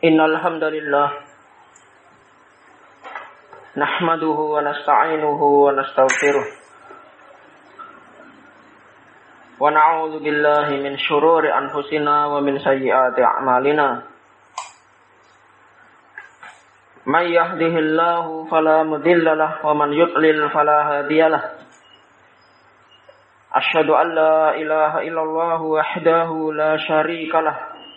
Innal hamdalillah nahmaduhu wa nasta'inuhu wa nastaghfiruh wa na'udzu billahi min shururi anfusina wa min sayyiati a'malina. May yahdihillahu fala mudilla lahu wa man yudlil fala hadiyalah. Asyhadu an la ilaha illallah wahdahu la syarika lah.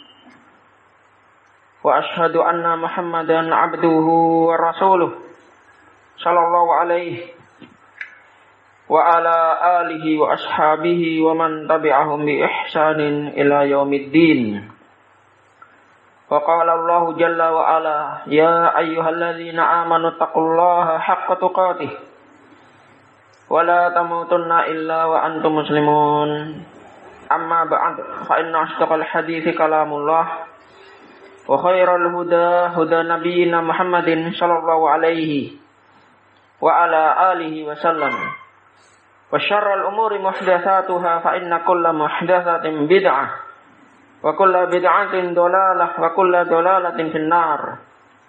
Wa asyhadu anna Muhammadan abduhu wa rasuluh sallallahu alaihi wa ala alihi wa ashabihi wa man tabi'ahum bi ihsanin ila yaumiddin. Wa qala Allah jalla wa ala ya ayyuhalladzina amanu taqullaha haqqa tuqatih wa la tamutunna illa wa antum muslimun. Amma ba'd, fa inna asdaqal hadithi kalamullah wa khairal huda huda nabiyyina Muhammadin sallallahu alaihi wa ala alihi wa sallam. Wa syarrul umuri muhdatsatuha fa inna kulla muhdatsatin bid'ah wa kulla bid'atin dhalalah wa kulla dhalalatin finnar.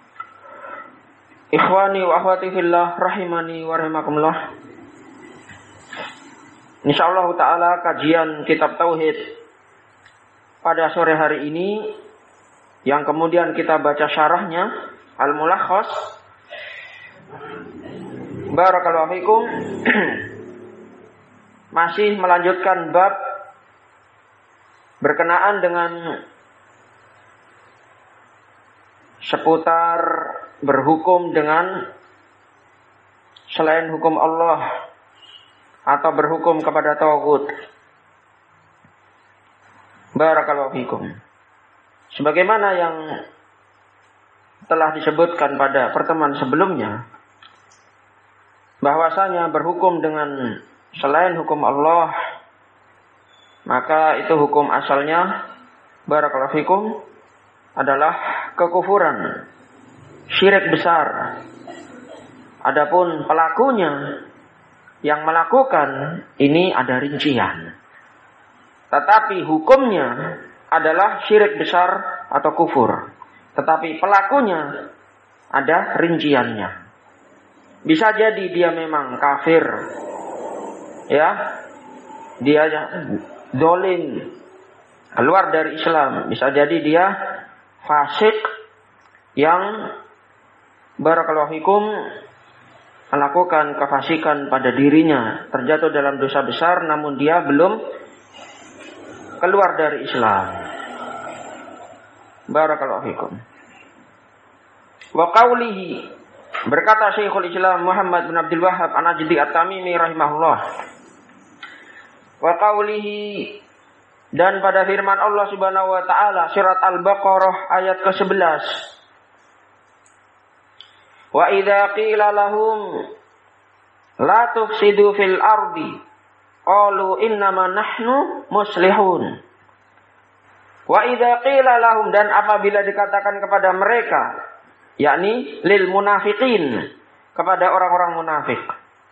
Ikhwani wa akhwati fillah rahimani wa rahimakumullah. Insyaallah taala kajian kitab tauhid pada sore hari ini yang kemudian kita baca syarahnya Al-Mulakhas. Barakallahu fikum. Masih melanjutkan bab berkenaan dengan seputar berhukum dengan selain hukum Allah atau berhukum kepada taghut. Barakallahu fikum. Sebagaimana yang telah disebutkan pada pertemuan sebelumnya, bahwasanya berhukum dengan selain hukum Allah, maka itu hukum asalnya, barakallahu fikum, adalah kekufuran, syirik besar. Adapun pelakunya yang melakukan ini ada rincian. Tetapi hukumnya adalah syirik besar atau kufur. Tetapi pelakunya ada rinciannya. Bisa jadi dia memang kafir, ya, dia zalim, keluar dari Islam. Bisa jadi dia fasik yang barakallahu fikum melakukan kefasikan pada dirinya, terjatuh dalam dosa besar namun dia belum keluar dari Islam. Barakallahu fikum. Wa qawlihi, berkata Syekhul Islam Muhammad bin Abdul Wahhab An-Najdi At-Tamimi rahimahullah. Wa qawlihi, dan pada firman Allah Subhanahu wa taala surat Al-Baqarah ayat ke-11. Wa idza qila lahum la tufsidu fil ardi qalu innama nahnu muslihun. Wa idza qila lahum, dan apabila dikatakan kepada mereka, yakni lil munafiqin, kepada orang-orang munafik,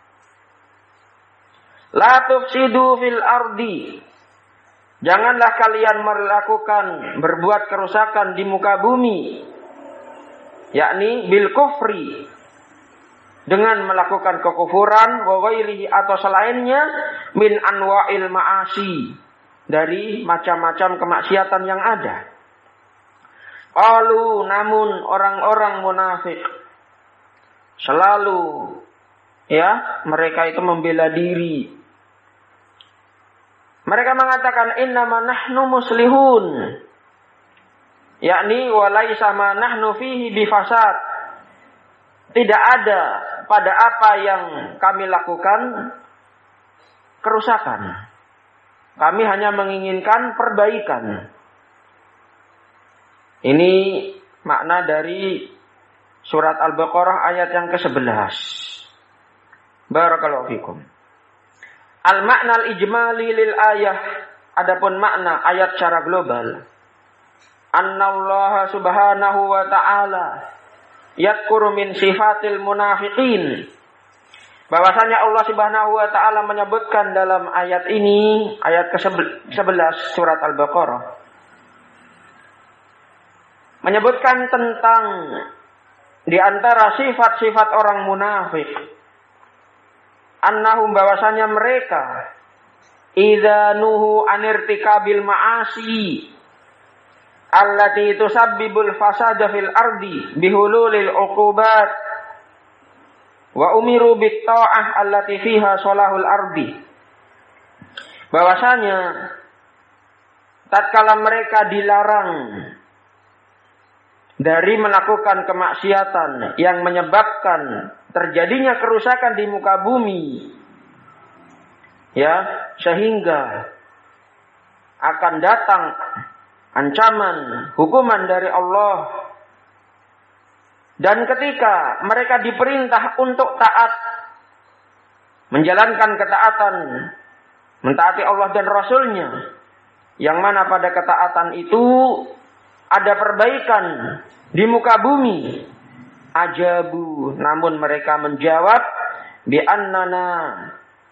la tufsidu fil ardi, janganlah kalian melakukan berbuat kerusakan di muka bumi, yakni bil kufri, dengan melakukan kekufuran, wa ghairihi, atau selainnya, min anwa'il ma'asi, dari macam-macam kemaksiatan yang ada. Qalu, namun orang-orang munafik selalu, ya, mereka itu membela diri. Mereka mengatakan innama nahnu muslihun, yakni walaisa ma nahnu fihi bifasad. Tidak ada pada apa yang kami lakukan kerusakan. Kami hanya menginginkan perbaikan. Ini makna dari surat Al-Baqarah ayat yang ke-11. Barakallahu fikum. Al-makna al-ijmali lil ayah, adapun makna ayat secara global. Annallaha subhanahu wa ta'ala yadhkuru min sifatil munafiqin, bahwasanya Allah Subhanahu wa taala menyebutkan dalam ayat ini, ayat ke-11 surat Al-Baqarah, menyebutkan tentang di antara sifat-sifat orang munafik, annahum bahwasanya mereka idza nuhu anirtikabil ma'asi allati tusabbibul fasada fil ardi bihululil uqubat wa umiru bit ta'ah allati fiha salahul ardi. Bahwasanya tatkala mereka dilarang dari melakukan kemaksiatan yang menyebabkan terjadinya kerusakan di muka bumi, ya, sehingga akan datang ancaman hukuman dari Allah. Dan ketika mereka diperintah untuk taat, menjalankan ketaatan, mentaati Allah dan Rasul-Nya, yang mana pada ketaatan itu ada perbaikan di muka bumi, ajabu, namun mereka menjawab bi anna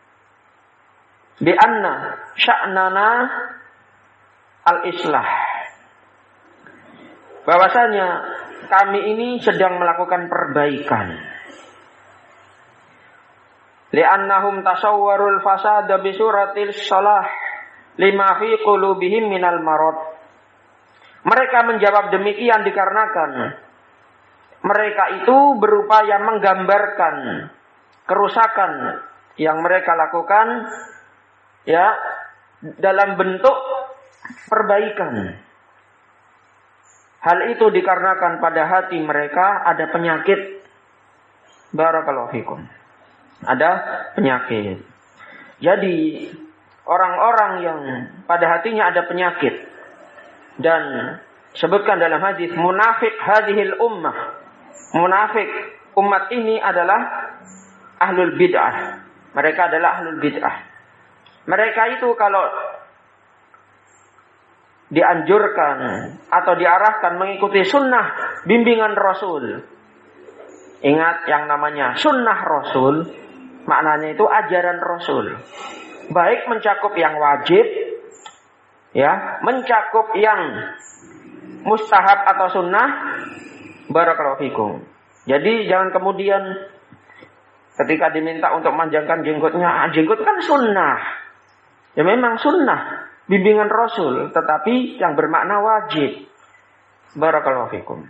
sya'nana al-islah, bahwasanya kami ini sedang melakukan perbaikan. Li'annahum tasawwarul fasada bi suratil salah lima fi qulubihim minal marad. Mereka menjawab demikian dikarenakan mereka itu berupaya menggambarkan kerusakan yang mereka lakukan, ya, dalam bentuk perbaikan. Hal itu dikarenakan pada hati mereka ada penyakit. Barakallahu fikum. Ada penyakit. Jadi orang-orang yang pada hatinya ada penyakit, dan sebutkan dalam hadis munafik hadhil ummah, munafik umat ini adalah ahlul bid'ah. Mereka adalah ahlul bid'ah. Mereka itu kalau dianjurkan atau diarahkan mengikuti sunnah bimbingan Rasul. Ingat, yang namanya sunnah Rasul, maknanya itu ajaran Rasul. Baik mencakup yang wajib, ya, mencakup yang mustahab atau sunnah. Barakallahu fikum. Jadi jangan kemudian ketika diminta untuk memanjangkan jenggotnya, jenggot kan sunnah. Ya memang sunnah bimbingan Rasul, tetapi yang bermakna wajib. Barakallahu fikum.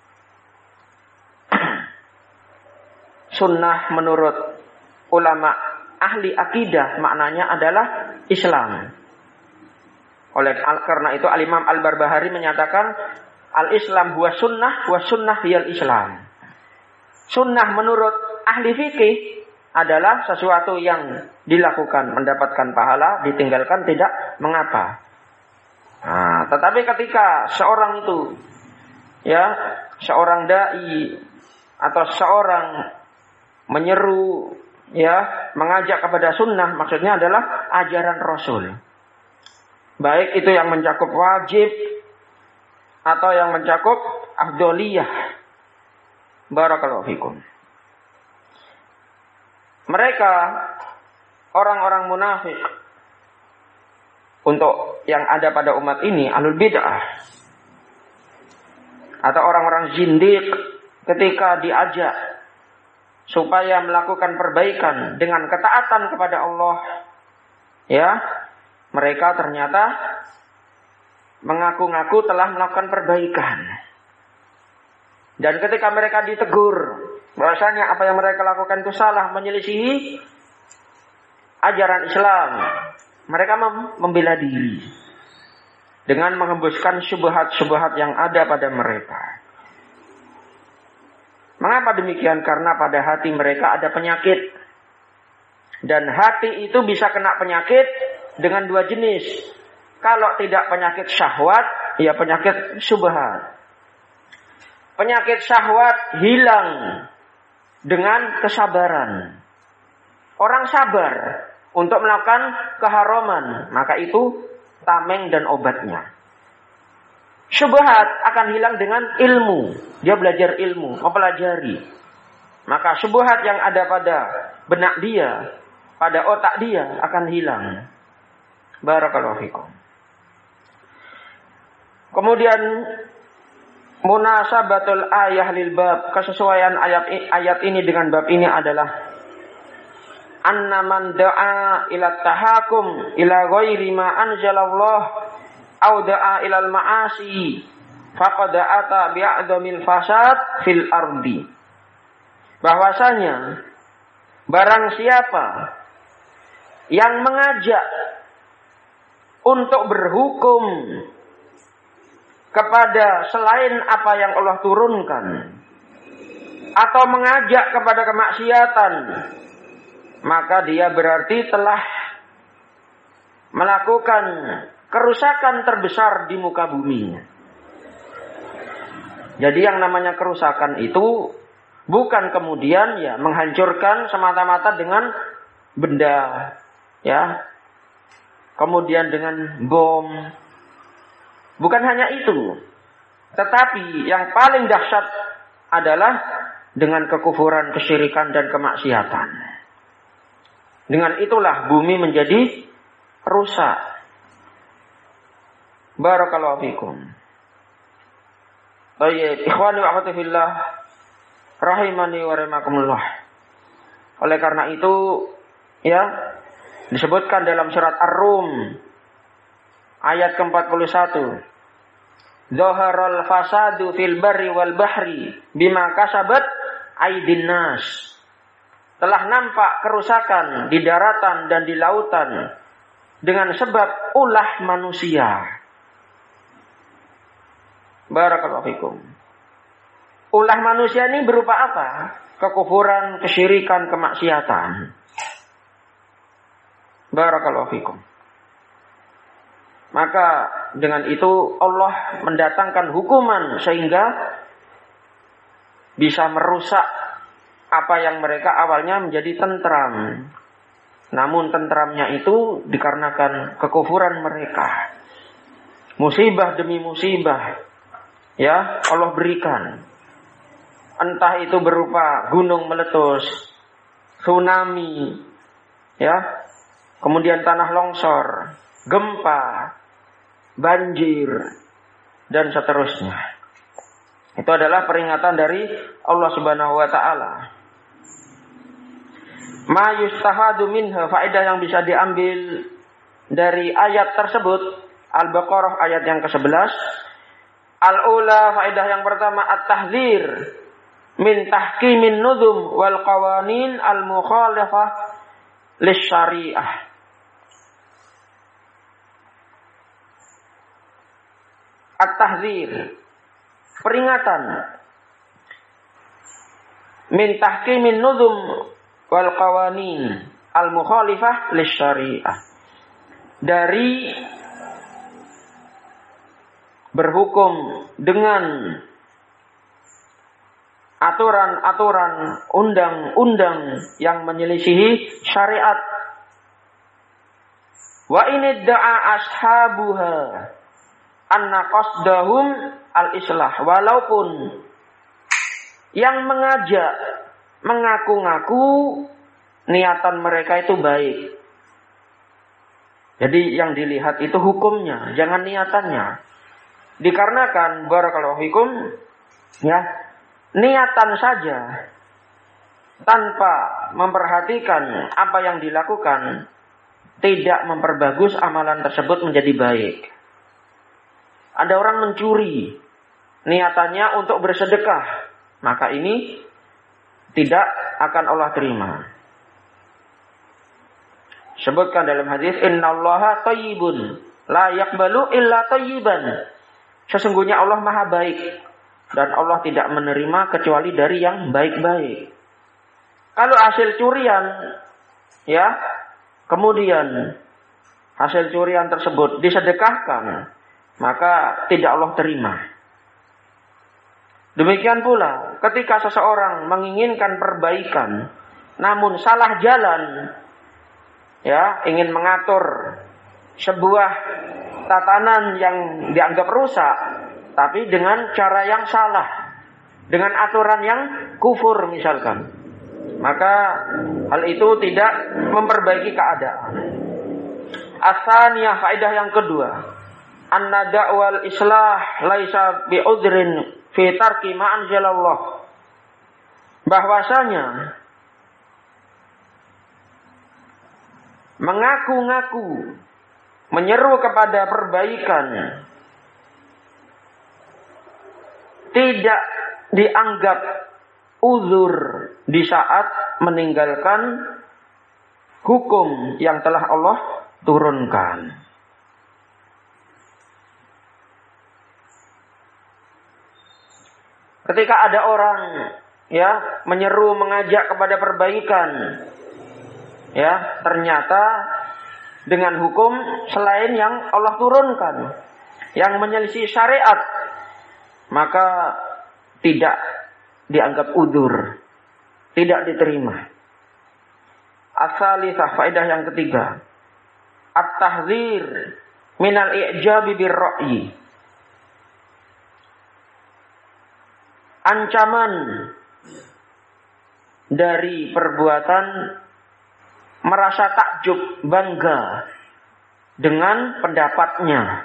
Sunnah menurut ulama ahli akidah maknanya adalah Islam. Oleh karena itu Al-Imam Al-Barbahari menyatakan al-Islam huwa sunnah hiyal Islam. Sunnah menurut ahli fikih adalah sesuatu yang dilakukan mendapatkan pahala, ditinggalkan tidak mengapa. Nah, tetapi ketika seorang itu, ya, seorang dai atau seorang menyeru, ya, mengajak kepada sunnah, maksudnya adalah ajaran Rasul. Baik itu yang mencakup wajib atau yang mencakup afdholiyah. Barakallahu fikum. Mereka orang-orang munafik untuk yang ada pada umat ini, ahlul bid'ah atau orang-orang zindiq, ketika diajak supaya melakukan perbaikan dengan ketaatan kepada Allah, ya, mereka ternyata mengaku-ngaku telah melakukan perbaikan. Dan ketika mereka ditegur bahwasanya apa yang mereka lakukan itu salah, menyelisihi ajaran Islam, mereka membela diri dengan menghembuskan syubhat-syubhat yang ada pada mereka. Mengapa demikian? Karena pada hati mereka ada penyakit. Dan hati itu bisa kena penyakit dengan dua jenis. Kalau tidak penyakit syahwat, ya penyakit syubhat. Penyakit syahwat hilang dengan kesabaran. Orang sabar untuk melakukan keharaman, maka itu tameng dan obatnya. Syubhat akan hilang dengan ilmu. Dia belajar ilmu, mempelajari. Maka syubhat yang ada pada benak dia, pada otak dia akan hilang. Barakallahu fikum. Kemudian munasabatul ayah lil bab, kesesuaian ayat ini dengan bab ini adalah anna man da'a ila tahakum ila ghairi ma anzalallah au da'a ilal ma'asi faqad ata bi'adamil fasad fil ardi. Bahwasanya barang siapa yang mengajak untuk berhukum kepada selain apa yang Allah turunkan atau mengajak kepada kemaksiatan, maka dia berarti telah melakukan kerusakan terbesar di muka bumi. Jadi yang namanya kerusakan itu bukan kemudian ya menghancurkan semata-mata dengan benda, ya, kemudian dengan bom. Bukan hanya itu, tetapi yang paling dahsyat adalah dengan kekufuran, kesyirikan dan kemaksiatan. Dengan itulah bumi menjadi rusak. Barakallahu fikum. Baik, ikhwani wa akhwati fillah, rahimani wa rahimakumullah. Oleh karena itu, ya, disebutkan dalam surat Ar-Rum ayat ke-41. Zaharal fasadu fil barri wal bahri bima kasabat aydin nas. Telah nampak kerusakan di daratan dan di lautan dengan sebab ulah manusia. Barakallahu fikum. Ulah manusia ini berupa apa? Kekufuran, kesyirikan, kemaksiatan. Barakallahu fikum. Maka dengan itu Allah mendatangkan hukuman sehingga bisa merusak apa yang mereka awalnya menjadi tentram. Namun tentramnya itu dikarenakan kekufuran mereka. Musibah demi musibah, ya, Allah berikan. Entah itu berupa gunung meletus, tsunami, ya, kemudian tanah longsor, gempa, banjir, dan seterusnya. Itu adalah peringatan dari Allah Subhanahu wa taala. Ma yustahadu minha, faedah yang bisa diambil dari ayat tersebut, Al-Baqarah ayat yang ke-11. Al-ula, faedah yang pertama, at-tahdzir min tahkimin nuzum wal qawanin al-mukhalafah lisyariah. At-tahdzir, peringatan, min tahkimin nuzum wal qawanin al-mukhalifah lisyariah, dari berhukum dengan aturan-aturan, undang-undang yang menyelisihi syariat. Wa in da'a ashabuha anna qasdahum al-islah, walaupun yang mengajak mengaku-ngaku niatan mereka itu baik. Jadi yang dilihat itu hukumnya, jangan niatannya. Dikarenakan barakallahu fikum, ya, niatan saja tanpa memperhatikan apa yang dilakukan tidak memperbagus amalan tersebut menjadi baik. Ada orang mencuri, niatannya untuk bersedekah, maka ini tidak akan Allah terima. Sebutkan dalam hadis, innallaha thayyibun la yaqbalu illa thayyiban. Sesungguhnya Allah Maha baik dan Allah tidak menerima kecuali dari yang baik-baik. Kalau hasil curian, ya, kemudian hasil curian tersebut disedekahkan, maka tidak Allah terima. Demikian pula ketika seseorang menginginkan perbaikan namun salah jalan, ya, ingin mengatur sebuah tatanan yang dianggap rusak tapi dengan cara yang salah, dengan aturan yang kufur misalkan, maka hal itu tidak memperbaiki keadaan. As-saniyah, faedah yang kedua, anna da'wal islah laisa bi'udrin fi tarki ma anzalallah. Bahwasanya mengaku-ngaku menyeru kepada perbaikan tidak dianggap uzur di saat meninggalkan hukum yang telah Allah turunkan. Ketika ada orang menyeru mengajak kepada perbaikan, ternyata dengan hukum selain yang Allah turunkan, yang menyelisih syariat, maka tidak dianggap udzur, tidak diterima. As-salisah, faedah yang ketiga, at-tahdzir minal i'jabi bir-ra'yi. Ancaman dari perbuatan merasa takjub, bangga dengan pendapatnya.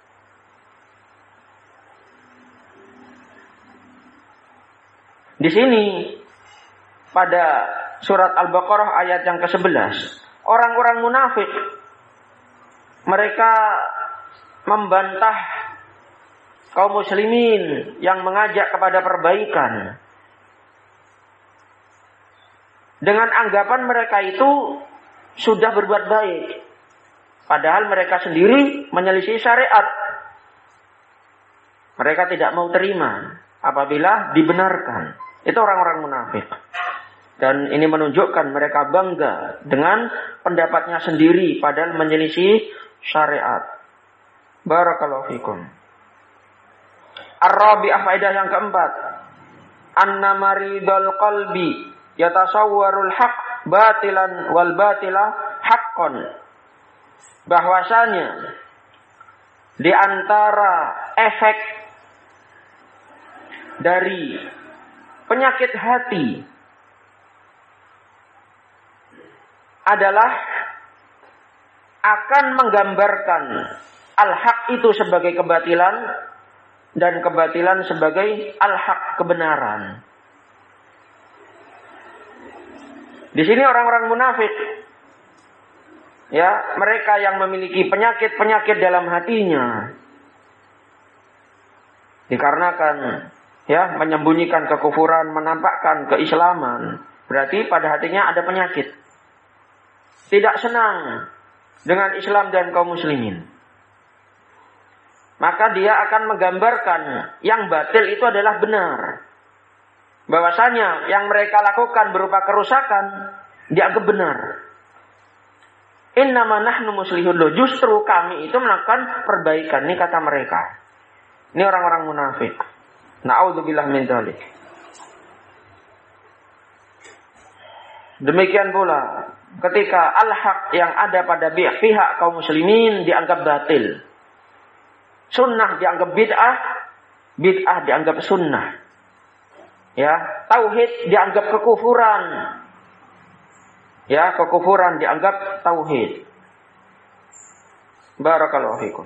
Di sini pada surat Al-Baqarah ayat yang ke-11, orang-orang munafik mereka membantah kaum muslimin yang mengajak kepada perbaikan dengan anggapan mereka itu sudah berbuat baik, padahal mereka sendiri menyelisih syariat. Mereka tidak mau terima apabila dibenarkan. Itu orang-orang munafik. Dan ini menunjukkan mereka bangga dengan pendapatnya sendiri padahal menyelisih syariat. Barakallahu fikum. Ar-rabi'ah, faedah yang keempat, anna maridul qalbi yatasawwarul haq batilan wal batila haqqan. Bahwasanya di antara efek dari penyakit hati adalah akan menggambarkan al-haq itu sebagai kebatilan dan kebatilan sebagai al-haq, kebenaran. Di sini orang-orang munafik, mereka yang memiliki penyakit-penyakit dalam hatinya, dikarenakan menyembunyikan kekufuran, menampakkan keislaman, berarti pada hatinya ada penyakit. Tidak senang dengan Islam dan kaum muslimin. Maka dia akan menggambarkan yang batil itu adalah benar. Bahwasanya yang mereka lakukan berupa kerusakan dianggap benar. Innama nahnu muslihun, justru kami itu melakukan perbaikan. Ini kata mereka. Ini orang-orang munafik. Na'udzubillah min dzalik. Demikian pula ketika al-haq yang ada pada pihak kaum muslimin dianggap batil. Sunnah dianggap bid'ah, bid'ah dianggap sunnah. Tauhid dianggap kekufuran. Kekufuran dianggap tauhid. Barakallahu fikum.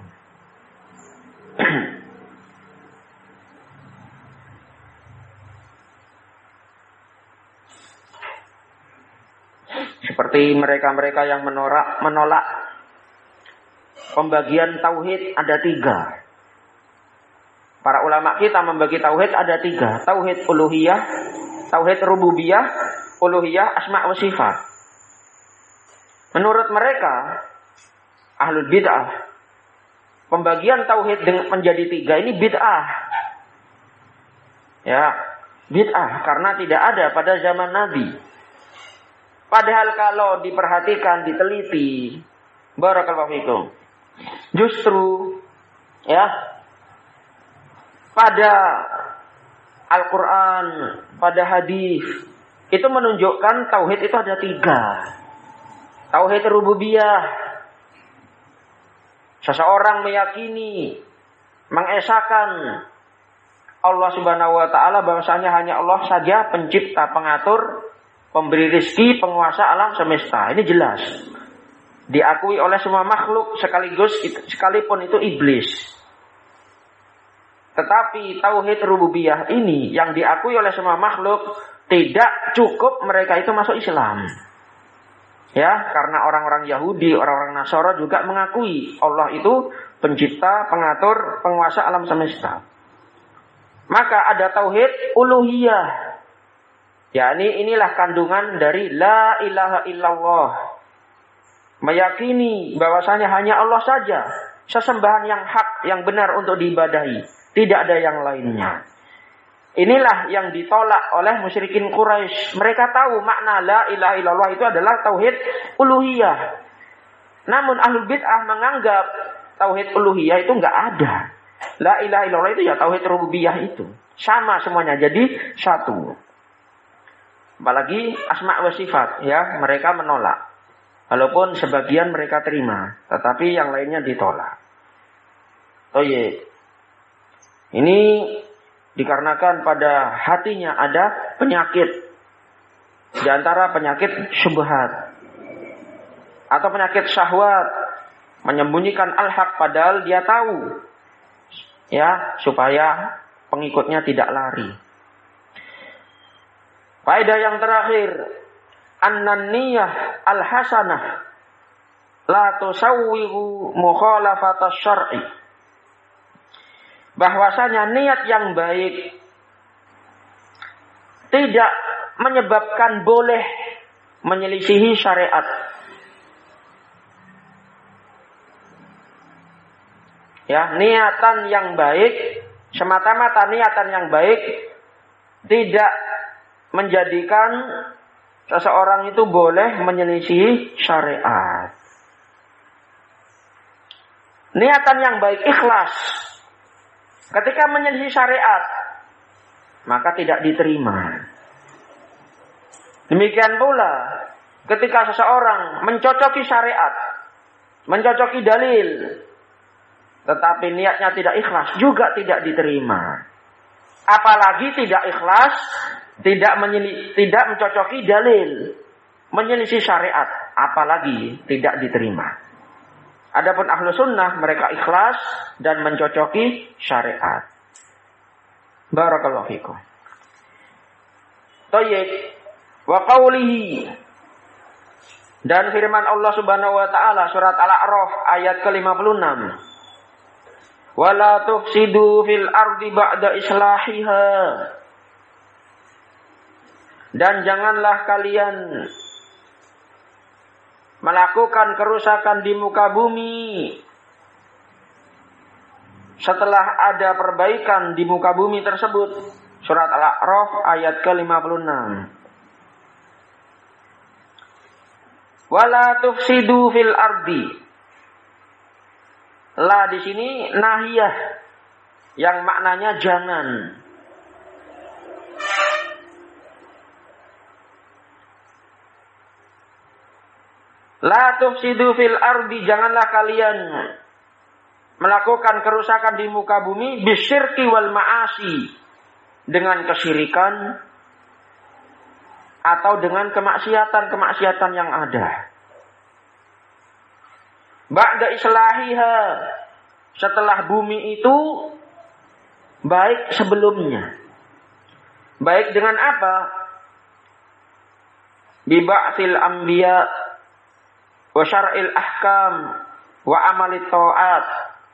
Seperti mereka-mereka yang menolak pembagian tauhid ada 3. Para ulama kita membagi tauhid ada 3. Tauhid uluhiyah, tauhid rububiyah, uluhiyah asma wa sifat. Menurut mereka ahlul bid'ah, pembagian tauhid menjadi 3 ini bid'ah. Bid'ah karena tidak ada pada zaman Nabi. Padahal kalau diperhatikan, diteliti, barakallahu fikum, justru pada Al-Quran, pada hadis itu menunjukkan tauhid itu ada 3. Tauhid rububiyah, seseorang meyakini, mengesahkan Allah Subhanahu wa taala bahwasanya hanya Allah saja pencipta, pengatur, pemberi rezeki, penguasa alam semesta. Ini jelas diakui oleh semua makhluk sekalipun itu iblis. Tetapi tauhid rububiyah ini yang diakui oleh semua makhluk, tidak cukup mereka itu masuk Islam. Ya, karena orang-orang Yahudi, orang-orang Nasara juga mengakui Allah itu pencipta, pengatur, penguasa alam semesta. Maka ada tauhid uluhiyah. yakni inilah kandungan dari la ilaha illallah. Meyakini bahwasanya hanya Allah saja sesembahan yang hak, yang benar untuk diibadahi, tidak ada yang lainnya. Inilah yang ditolak oleh musyrikin Quraisy. Mereka tahu makna la ilaha illallah itu adalah tauhid uluhiyah. Namun ahlul bid'ah menganggap tauhid uluhiyah itu enggak ada. La ilaha illallah itu ya tauhid rububiyah itu. Sama semuanya, jadi satu. Apalagi asma wa sifat, ya, mereka menolak. Walaupun sebagian mereka terima, tetapi yang lainnya ditolak. Oh iya. Ini dikarenakan pada hatinya ada penyakit. Di antara penyakit syubhat atau penyakit syahwat, menyembunyikan al-haq padahal dia tahu. Ya, supaya pengikutnya tidak lari. Faedah yang terakhir, an-niyah al-hasanah la tusawwiru mukhalafata syar'i. Bahwasanya niat yang baik tidak menyebabkan boleh menyelisihi syariat. Ya, niatan yang baik, semata-mata niatan yang baik tidak menjadikan seseorang itu boleh menyelisihi syariat. Niatan yang baik ikhlas. Ketika menyelisih syariat, maka tidak diterima. Demikian pula, ketika seseorang mencocoki syariat, mencocoki dalil, tetapi niatnya tidak ikhlas, juga tidak diterima. Apalagi tidak ikhlas, tidak mencocoki dalil, menyelisih syariat, apalagi tidak diterima. Adapun ahlu sunnah, mereka ikhlas dan mencocoki syariat. Barakallahu fikum. Tayyib. Wa qawlihi. Dan firman Allah subhanahu wa ta'ala, surat Al-A'raf ayat ke-56. Wa la tufsidu fil ardi ba'da islahiha. Dan janganlah kalian melakukan kerusakan di muka bumi setelah ada perbaikan di muka bumi tersebut. Surat Al-A'raf ayat ke-56. Wala tufsidu fil ardi. La di sini nahiyah yang maknanya jangan. La tufsidu fil ardi, janganlah kalian melakukan kerusakan di muka bumi bisyirki wal ma'asi, dengan kesyirikan atau dengan kemaksiatan yang ada. Ba'da islahiha, setelah bumi itu baik sebelumnya. Baik dengan apa? Bi ba'tsil anbiya wa syar'il ahkam wa amalit ta'at,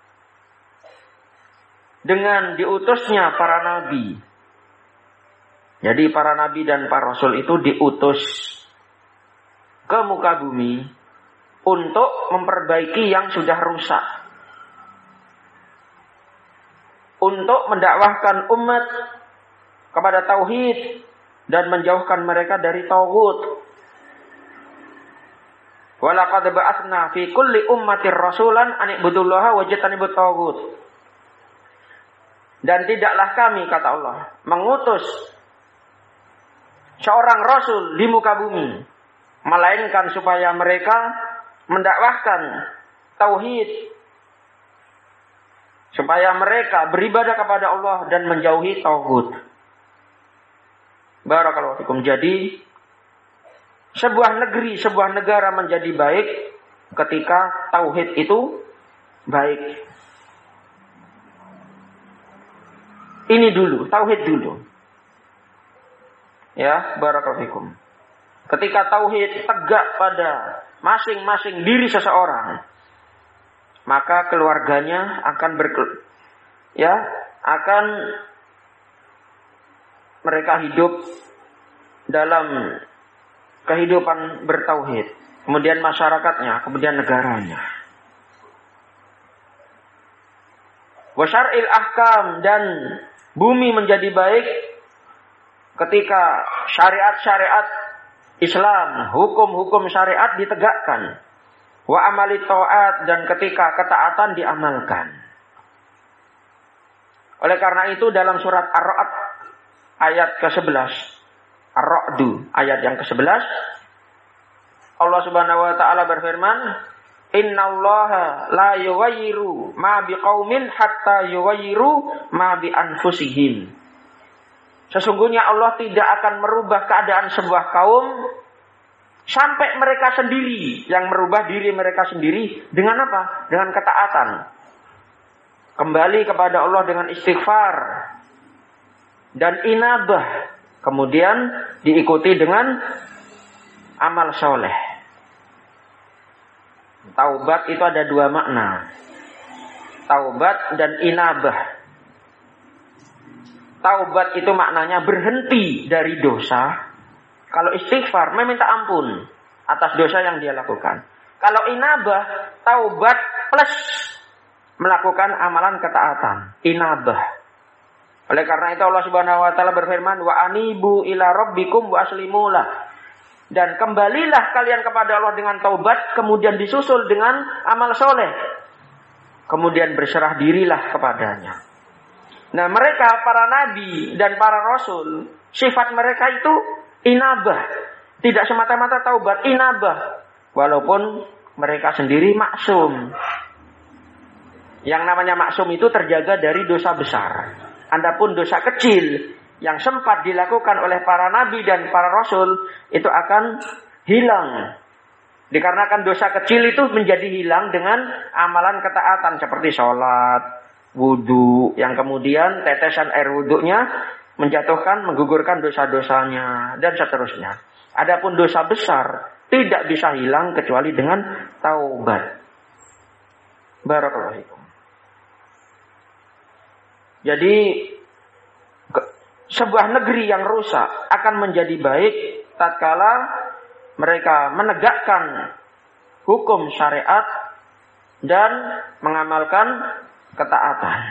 dengan diutusnya para nabi. Jadi para nabi dan para rasul itu diutus ke muka bumi untuk memperbaiki yang sudah rusak, untuk mendakwahkan umat kepada tauhid dan menjauhkan mereka dari taghut. Walaqad ba'atsna fi kulli ummatir rasulan an ibudullaha wajtanibut taghut. Dan tidaklah kami, kata Allah, mengutus seorang rasul di muka bumi melainkan supaya mereka mendakwahkan tauhid, supaya mereka beribadah kepada Allah dan menjauhi taghut. Barakallahu fikum. Jadi sebuah negeri, sebuah negara menjadi baik ketika tauhid itu baik. ini dulu, tauhid dulu. Ya, barakallahu fikum. Ketika tauhid tegak pada masing-masing diri seseorang, maka keluarganya akan akan mereka hidup dalam kehidupan bertauhid. Kemudian masyarakatnya, kemudian negaranya. Wa syar'il ahkam, dan bumi menjadi baik ketika syariat-syariat Islam, hukum-hukum syariat ditegakkan. Wa amali ta'at, dan ketika ketaatan diamalkan. Oleh karena itu dalam surat Ar-Ra'd ayat ke-11, Ar-Ra'du ayat yang ke-11, Allah Subhanahu wa taala berfirman, "Innallaha la yughayyiru ma biqaumin hatta yughayyiru ma bi anfusihim." Sesungguhnya Allah tidak akan merubah keadaan sebuah kaum sampai mereka sendiri yang merubah diri mereka sendiri dengan apa? Dengan ketaatan. Kembali kepada Allah dengan istighfar dan inabah. Kemudian diikuti dengan amal soleh. Taubat itu ada dua makna. Taubat dan inabah. Taubat itu maknanya berhenti dari dosa. Kalau istighfar, meminta ampun atas dosa yang dia lakukan. Kalau inabah, taubat plus melakukan amalan ketaatan. Inabah. Oleh karena itu Allah Subhanahu wa taala berfirman, "Wa anibu ila rabbikum wa aslimulah." Dan kembalilah kalian kepada Allah dengan taubat, kemudian disusul dengan amal soleh. Kemudian berserah dirilah kepadanya. Nah, mereka para nabi dan para rasul, sifat mereka itu inabah. Tidak semata-mata taubat, inabah. Walaupun mereka sendiri maksum. Yang namanya maksum itu terjaga dari dosa besar. Adapun dosa kecil yang sempat dilakukan oleh para nabi dan para rasul itu akan hilang. Dikarenakan dosa kecil itu menjadi hilang dengan amalan ketaatan seperti sholat, wudu, yang kemudian tetesan air wudunya menggugurkan dosa-dosanya dan seterusnya. Adapun dosa besar tidak bisa hilang kecuali dengan taubat. Barakallahu fikum. Jadi sebuah negeri yang rusak akan menjadi baik tatkala mereka menegakkan hukum syariat dan mengamalkan ketaatan.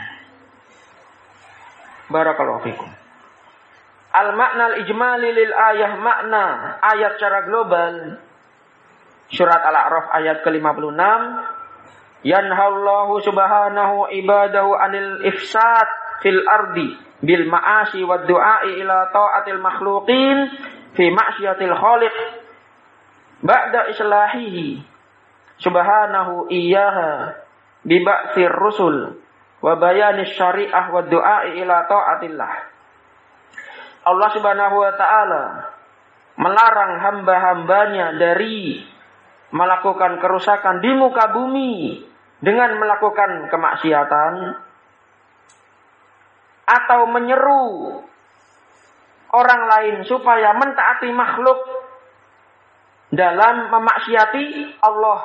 Barakallahu fikum. Al-makna al-ijmali lil ayah, makna ayat secara global. Surat Al-A'raf ayat ke-56. Yanhallahu subhanahu ibadahu anil ifsad fil ardi bil ma'asi wad du'ai ila ta'atil makhluqin fi ma'siyatil khaliq ba'da islahihi subhanahu iyyaha bi ba'tsir rusul wa bayanis syari'ah wad du'ai ila ta'atillah. Allah Subhanahu wa taala melarang hamba-hambanya dari melakukan kerusakan di muka bumi dengan melakukan kemaksiatan atau menyeru orang lain supaya mentaati makhluk dalam memaksiati Allah.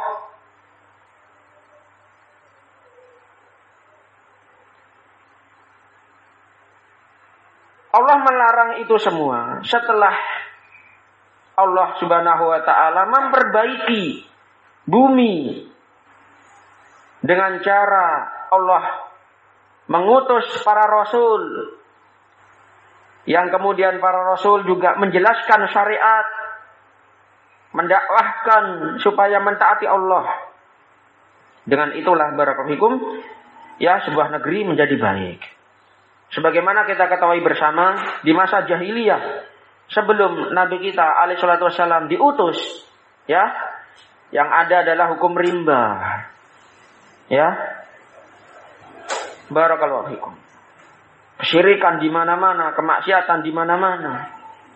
Allah melarang itu semua setelah Allah Subhanahu wa taala memperbaiki bumi dengan cara Allah mengutus para rasul, yang kemudian para rasul juga menjelaskan syariat, mendakwahkan supaya mentaati Allah. Dengan itulah barakallahu fikum, ya, sebuah negeri menjadi baik. Sebagaimana kita ketahui bersama di masa jahiliyah, sebelum Nabi kita alaihi salatu wassalam diutus, ya, yang ada adalah hukum rimba. Ya. Barakallahu fikum. Kesyirikan di mana-mana, kemaksiatan di mana-mana.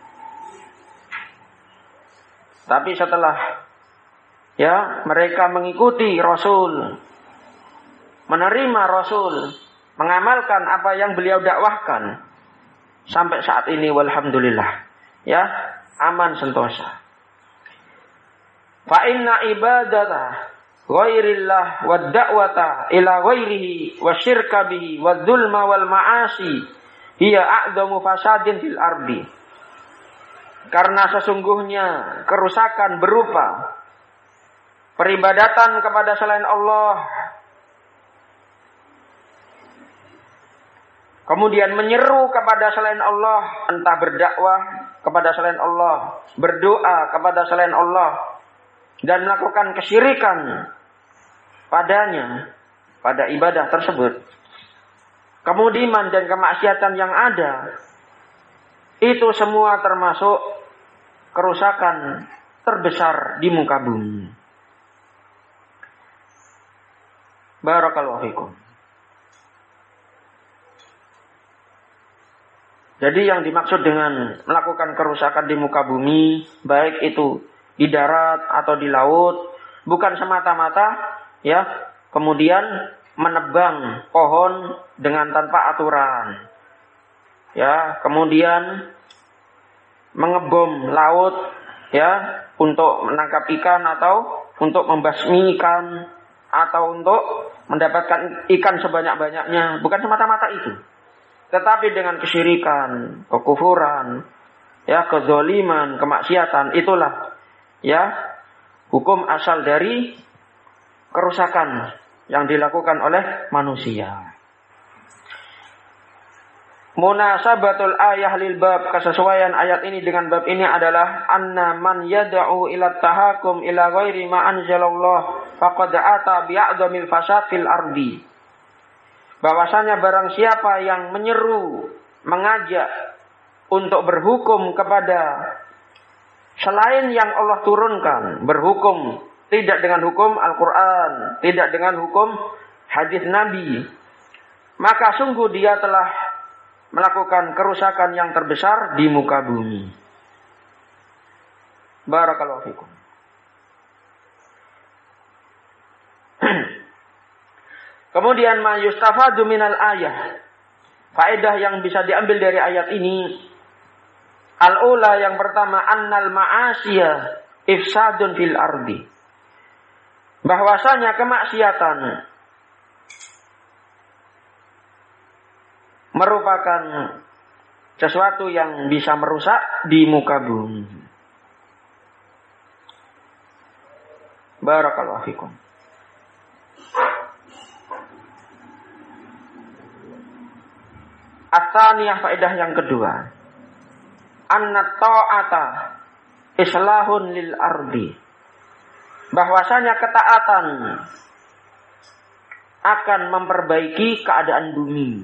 Tapi setelah mereka mengikuti Rasul, menerima Rasul, mengamalkan apa yang beliau dakwahkan sampai saat ini, walhamdulillah, ya, aman sentosa. Fa inna ibadata ghairillah wa da'wata ila ghairihi wa syirka bihi wa dzulma wal ma'asi hiya a'dhamu fasadin fil ardi. Karena sesungguhnya kerusakan berupa peribadatan kepada selain Allah, kemudian menyeru kepada selain Allah, entah berdakwah kepada selain Allah, berdoa kepada selain Allah, dan melakukan kesyirikan padanya, pada ibadah tersebut. Kemudian dan kemaksiatan yang ada, itu semua termasuk kerusakan terbesar di muka bumi. Barakallahu fikum. Jadi yang dimaksud dengan melakukan kerusakan di muka bumi, baik itu di darat atau di laut, bukan semata-mata ya kemudian menebang pohon dengan tanpa aturan, ya, kemudian mengebom laut ya untuk menangkap ikan atau untuk membasmi ikan atau untuk mendapatkan ikan sebanyak-banyaknya, bukan semata-mata itu. Tetapi dengan kesyirikan, kekufuran, ya, kezaliman, kemaksiatan, itulah ya hukum asal dari kerusakan yang dilakukan oleh manusia. Munasabatul ayah lil bab, kesesuaian ayat ini dengan bab ini adalah anna man yad'u ila tahakum ila ghairi ma anzalallah faqad ata bi'adzamil fasad fil ardi. Bahwasanya barang siapa yang menyeru, mengajak untuk berhukum kepada selain yang Allah turunkan, berhukum tidak dengan hukum Al-Quran, tidak dengan hukum hadis Nabi, maka sungguh dia telah melakukan kerusakan yang terbesar di muka bumi. Barakallahu fikum. Kemudian ma yustafadu minal ayah. Faedah yang bisa diambil dari ayat ini, al-ula, yang pertama, annal ma'asiyah ifsadun fil ardi. Bahwasanya kemaksiatan merupakan sesuatu yang bisa merusak di muka bumi. Barakallahu fikum. At-tsaniyah, faedah yang kedua, anna ta'ata islahun lil ardi. Bahwasanya ketaatan akan memperbaiki keadaan bumi.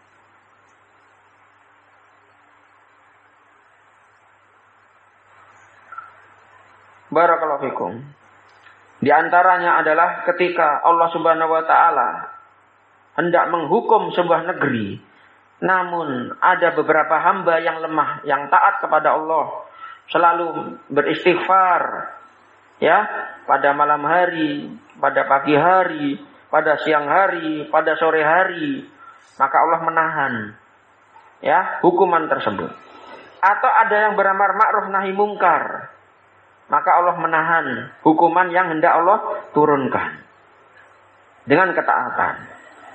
Barakallahu fikum. Di antaranya adalah ketika Allah Subhanahu wa taala hendak menghukum sebuah negeri, namun ada beberapa hamba yang lemah, yang taat kepada Allah, selalu beristighfar ya, pada malam hari, pada pagi hari, pada siang hari, pada sore hari, maka Allah menahan ya hukuman tersebut. Atau ada yang beramar ma'ruf nahi mungkar, maka Allah menahan hukuman yang hendak Allah turunkan dengan ketaatan.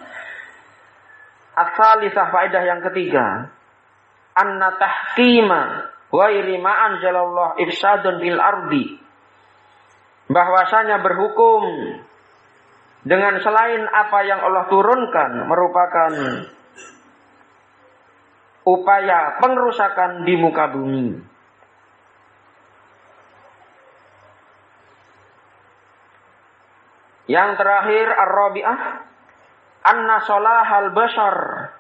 As-salisah, faedah yang ketiga, anna tahkima ghairi ma anzalallah ifsadun fil ardi. Bahwasanya berhukum dengan selain apa yang Allah turunkan merupakan upaya pengerusakan di muka bumi. Yang terakhir, ar-rabi'ah, anna salahal bashar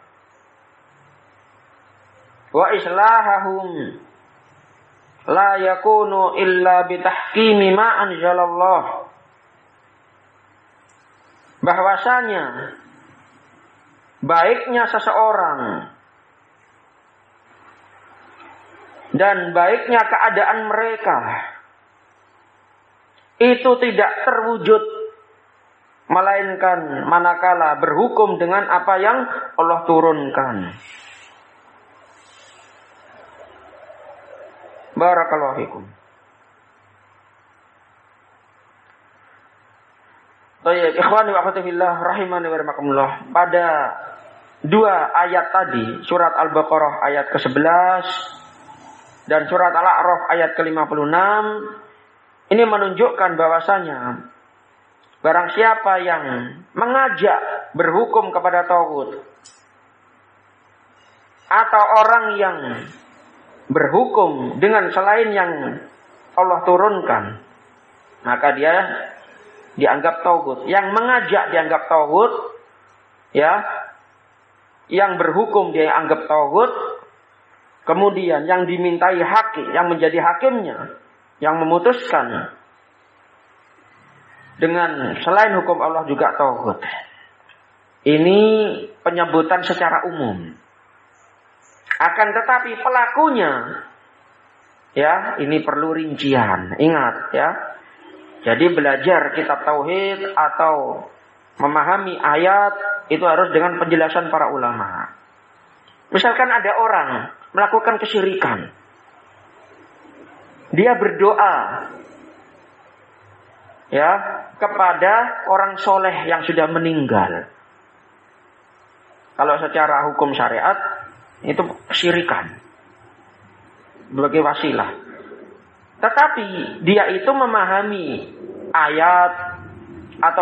wa islahahum la yakunu illa bitahkimi ma anzalallah. Bahwasanya baiknya seseorang dan baiknya keadaan mereka itu tidak terwujud melainkan manakala berhukum dengan apa yang Allah turunkan. Barakallahu fikum. Baik, ikhwani wa akhwati fillah rahimani wa rahimakumullah. Pada dua ayat tadi, surat Al-Baqarah ayat ke-11 dan surat Al-A'raf ayat ke-56, ini menunjukkan bahwasanya barang siapa yang mengajak berhukum kepada taghut atau orang yang berhukum dengan selain yang Allah turunkan, maka dia dianggap taghut. Yang mengajak dianggap taghut, ya. Yang berhukum dia anggap taghut. Kemudian yang dimintai hakim, yang menjadi hakimnya, yang memutuskan dengan selain hukum Allah juga taghut. Ini penyebutan secara umum. Akan tetapi pelakunya, ya, ini perlu rincian. Ingat, ya. Jadi belajar kitab tauhid atau memahami ayat itu harus dengan penjelasan para ulama. Misalkan ada orang melakukan kesyirikan. Dia berdoa, ya, kepada orang soleh yang sudah meninggal. Kalau secara hukum syariat itu kesyirikan sebagai wasilah. Tetapi dia itu memahami ayat atau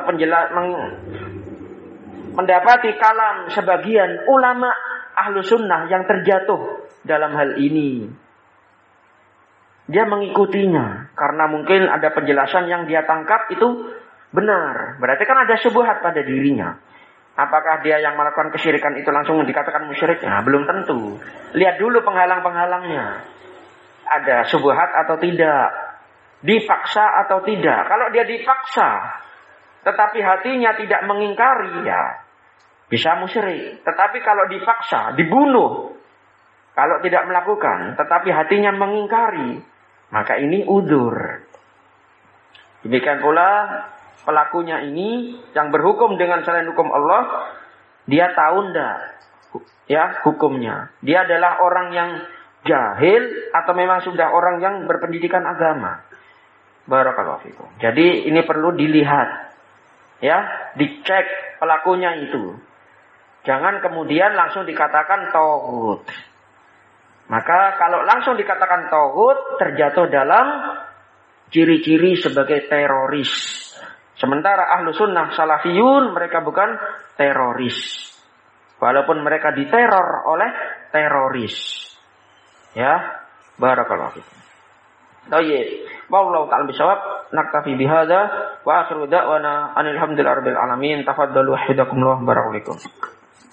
mendapati kalam sebagian ulama ahlu sunnah yang terjatuh dalam hal ini. Dia mengikutinya karena mungkin ada penjelasan yang dia tangkap itu benar. Berarti kan ada syubhat pada dirinya. Apakah dia yang melakukan kesyirikan itu langsung dikatakan musyrik? Nah, belum tentu. Lihat dulu penghalang-penghalangnya. Ada syubhat atau tidak? Dipaksa atau tidak? Kalau dia dipaksa, tetapi hatinya tidak mengingkari, ya bisa musyrik. Tetapi kalau dipaksa, dibunuh, kalau tidak melakukan, tetapi hatinya mengingkari, maka ini udzur. Demikian pula pelakunya ini yang berhukum dengan selain hukum Allah, dia tahu ndak, ya, hukumnya. Dia adalah orang yang jahil atau memang sudah orang yang berpendidikan agama. Barakallahu fikum. Jadi ini perlu dilihat, ya, dicek pelakunya itu. Jangan kemudian langsung dikatakan taghut. Maka kalau langsung dikatakan taghut, terjatuh dalam ciri-ciri sebagai teroris. Sementara ahlu sunnah salafiyun mereka bukan teroris. Walaupun mereka diteror oleh teroris. Ya, barakallahu fikum. Baik, wallahu ta'ala bisawab. Naktafi bihadza wa akhiru da'wana alhamdulillahi rabbil alamin. Tafaddalu hafizakumullah barakallahu fikum.